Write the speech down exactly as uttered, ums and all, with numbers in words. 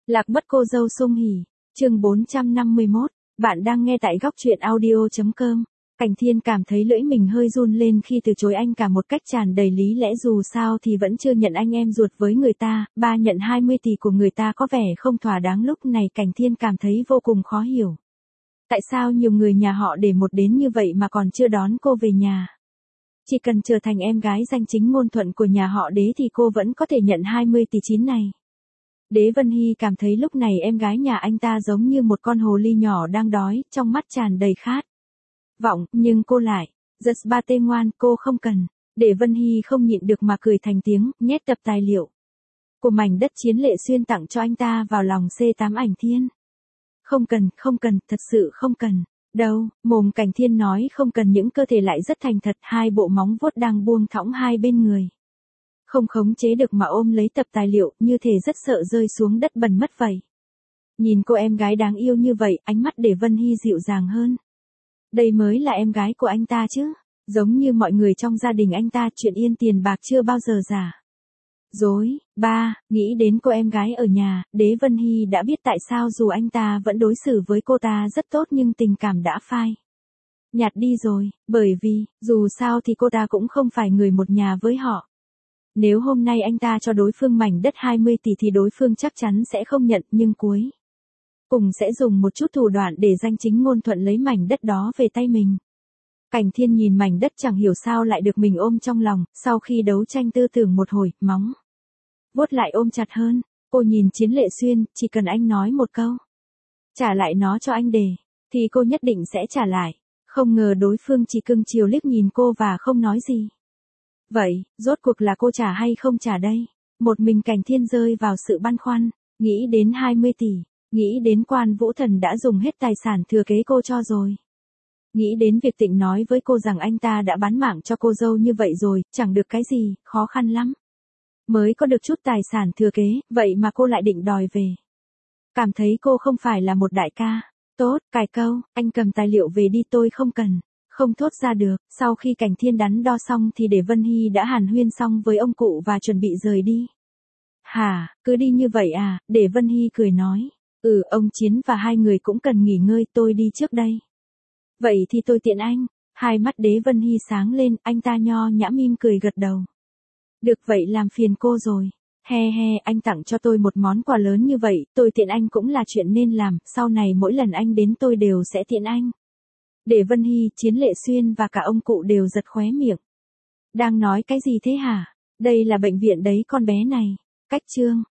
Lạc mất cô dâu Sung Hỉ, chương bốn trăm năm mươi mốt, bạn đang nghe tại góc truyện audio chấm com. Cảnh Thiên cảm thấy lưỡi mình hơi run lên khi từ chối anh cả một cách tràn đầy lý lẽ, dù sao thì vẫn chưa nhận anh em ruột với người ta, ba nhận hai mươi tỷ của người ta có vẻ không thỏa đáng. Lúc này Cảnh Thiên cảm thấy vô cùng khó hiểu. Tại sao nhiều người nhà họ để một đến như vậy mà còn chưa đón cô về nhà? Chỉ cần trở thành em gái danh chính ngôn thuận của nhà họ Đế thì cô vẫn có thể nhận hai mươi tỷ chín này. Đế Vân Hy cảm thấy lúc này em gái nhà anh ta giống như một con hồ ly nhỏ đang đói, trong mắt tràn đầy khát vọng, nhưng cô lại, giật ba tê ngoan, cô không cần. Đế Vân Hy không nhịn được mà cười thành tiếng, nhét tập tài liệu của mảnh đất Chiến Lệ Xuyên tặng cho anh ta vào lòng xê tám Ảnh Thiên. Không cần, không cần, thật sự không cần. Đâu, mồm Cảnh Thiên nói không cần những cơ thể lại rất thành thật, hai bộ móng vuốt đang buông thõng hai bên người. Không khống chế được mà ôm lấy tập tài liệu, như thể rất sợ rơi xuống đất bẩn mất vậy. Nhìn cô em gái đáng yêu như vậy, ánh mắt Đế Vân Hy dịu dàng hơn. Đây mới là em gái của anh ta chứ, giống như mọi người trong gia đình anh ta, chuyện yên tiền bạc chưa bao giờ giả dối. Ba, nghĩ đến cô em gái ở nhà, Đế Vân Hy đã biết tại sao dù anh ta vẫn đối xử với cô ta rất tốt nhưng tình cảm đã phai nhạt đi rồi, bởi vì, dù sao thì cô ta cũng không phải người một nhà với họ. Nếu hôm nay anh ta cho đối phương mảnh đất hai mươi tỷ thì đối phương chắc chắn sẽ không nhận, nhưng cuối cùng sẽ dùng một chút thủ đoạn để danh chính ngôn thuận lấy mảnh đất đó về tay mình. Cảnh Thiên nhìn mảnh đất chẳng hiểu sao lại được mình ôm trong lòng, sau khi đấu tranh tư tưởng một hồi, móng vuốt lại ôm chặt hơn. Cô nhìn Chiến Lệ Xuyên, chỉ cần anh nói một câu trả lại nó cho anh Đề, thì cô nhất định sẽ trả lại. Không ngờ đối phương chỉ cưng chiều liếc nhìn cô và không nói gì. Vậy, rốt cuộc là cô trả hay không trả đây? Một mình Cảnh Thiên rơi vào sự băn khoăn, nghĩ đến hai mươi tỷ, nghĩ đến Quan Vũ Thần đã dùng hết tài sản thừa kế cô cho rồi. Nghĩ đến việc Tịnh nói với cô rằng anh ta đã bán mạng cho cô dâu như vậy rồi, chẳng được cái gì, khó khăn lắm mới có được chút tài sản thừa kế, vậy mà cô lại định đòi về. Cảm thấy cô không phải là một đại ca. Tốt, cài câu, anh cầm tài liệu về đi, tôi không cần. Không thốt ra được, sau khi Cảnh Thiên đắn đo xong thì Đế Vân Hy đã hàn huyên xong với ông cụ và chuẩn bị rời đi. Hả, cứ đi như vậy à? Đế Vân Hy cười nói. Ừ, ông Chiến và hai người cũng cần nghỉ ngơi, tôi đi trước đây. Vậy thì tôi tiện anh. Hai mắt Đế Vân Hy sáng lên, anh ta nho nhã mỉm cười gật đầu. Được vậy, làm phiền cô rồi. He he, anh tặng cho tôi một món quà lớn như vậy, tôi tiện anh cũng là chuyện nên làm, sau này mỗi lần anh đến tôi đều sẽ tiện anh. Đế Vân Hy, Chiến Lệ Xuyên và cả ông cụ đều giật khóe miệng. Đang nói cái gì thế hả? Đây là bệnh viện đấy con bé này. Cách chương